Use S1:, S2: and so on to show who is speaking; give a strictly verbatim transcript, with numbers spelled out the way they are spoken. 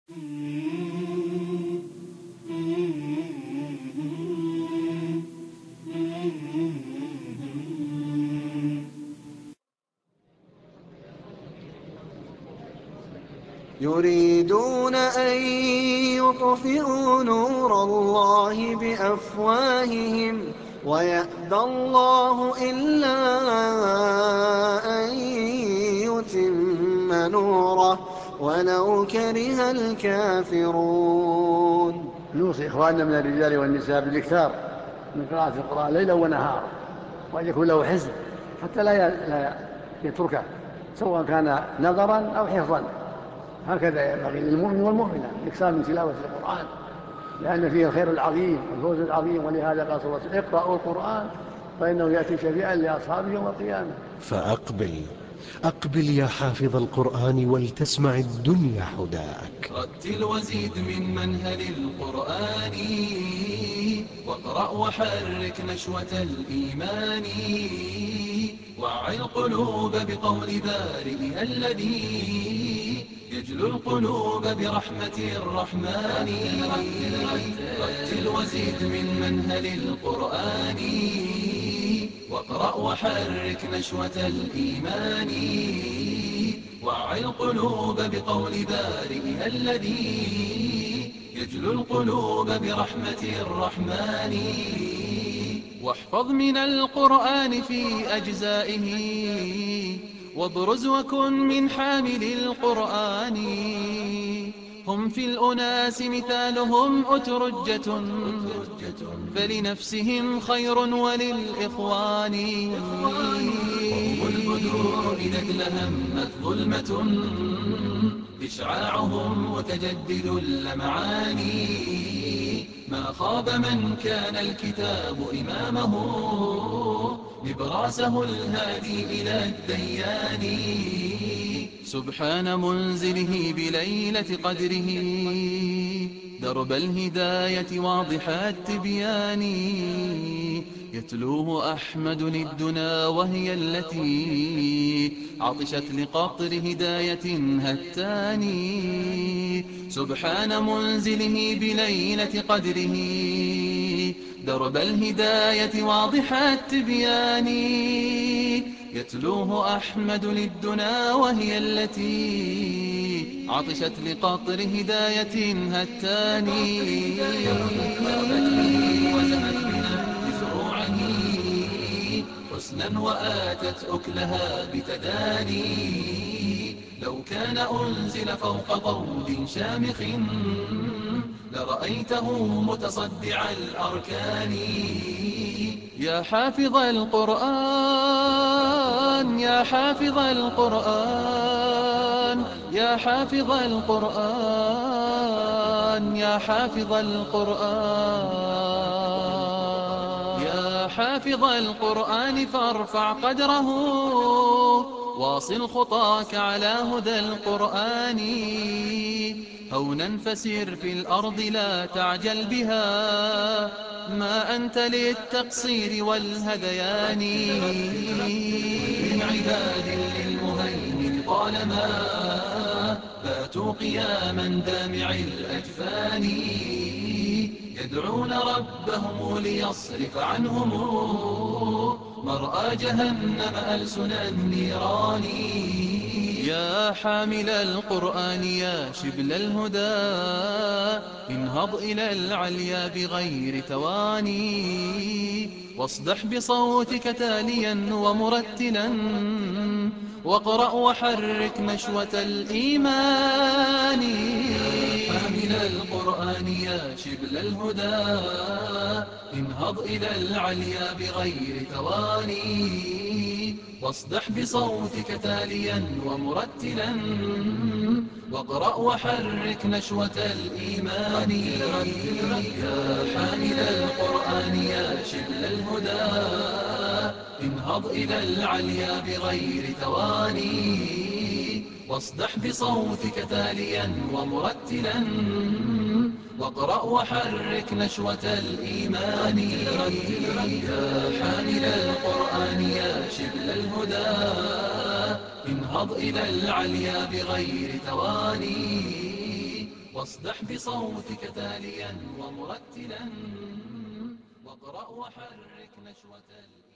S1: يريدون أن يطفئوا نور الله بأفواههم ويأبى الله إلا أن يتم نوره ولو كره الكافرون.
S2: نوصي إخواننا من الرجال والنساء بالإكثار من قراءة القرآن ليلا ونهارا، وأن يكون له حزب حتى لا يتركه سواء كان نظرا أو حفظا. هكذا ينبغي للمؤمن والمؤمنة الإكثار من تلاوة القرآن، لأن فيه الخير العظيم والفوز العظيم. ولهذا قال صلى الله عليه وسلم: اقرأوا القرآن فإنه يأتي شفيعا لأصحابه يوم القيامة.
S3: فأقبل أقبل يا حافظ القرآن ولتسمع الدنيا حداك.
S4: رتل وزيد من منهل القرآن، واقرأ وحرك نشوة الإيمان، وعي القلوب بقول بارئها الذي يجلو القلوب برحمة الرحمن. رتل وزيد من منهل القرآن، واقرأ وحرك نشوة الإيمان، وعي القلوب بقول بارئها الذي يجلو القلوب برحمة الرحمن. واحفظ من القرآن في أجزائه، وابرز وكن من حامل القرآن. هم في الأناس مثالهم أترجة، فلنفسهم خير وللإخوان. وهم البدور نجل همت ظلمة، إشعاعهم متجدد اللمعان. ما خاب من كان الكتاب إمامه، نبراسه الهادي إلى الديان. سبحان منزله بليلة قدره، درب الهداية واضح التبيان. يتلوه أحمد للدنا وهي التي عطشت لقطر هداية هتاني. سبحان منزله بليلة قدره، درب الهداية واضح التبيان. يتلوه أحمد للدنا وهي التي عطشت لقطر هداية هتاني. وزهت بنا بفروعه حسنا وآتت أكلها بتداني. لو كان أنزل فوق طود شامخ، لرأيته متصدع الأركان. يا حافظ القرآن يا حافظ القرآن يا حافظ القرآن يا حافظ القرآن يا حافظ القرآن فارفع قدره، واصل خطاك على هدى القرآن. هونا فسير في الأرض لا تعجل بها، ما أنت للتقصير والهذيان. من عباد للمهيمن طالما باتوا قياما دامع الأجفان، يدعون ربهم ليصرف عنهم مرأى جهنم ألسن النيران. يا حامل القرآن يا شبل الهدى، انهض إلى العليا بغير تواني، واصدح بصوتك تاليا ومرتلا، واقرأ وحرك نشوة الإيمان. يا حامل القرآن يا شبل الهدى، انهض إلى العليا بغير تواني، واصدح بصوتك تاليا ومرتلا، واقرأ وحرك نشوة الإيمان. يا حامل القرآن يا شبل الهدى، انهض إلى العليا بغير تواني، واصدح بصوتك تاليا ومرتلا، واقرأ وحرك نشوة الإيمان. يا حامل القرآن يا شبل الهدى، انهض إلى العليا بغير تواني، فاصدح بصوتك تاليا ومرتلا واقرأ وحرك نشوة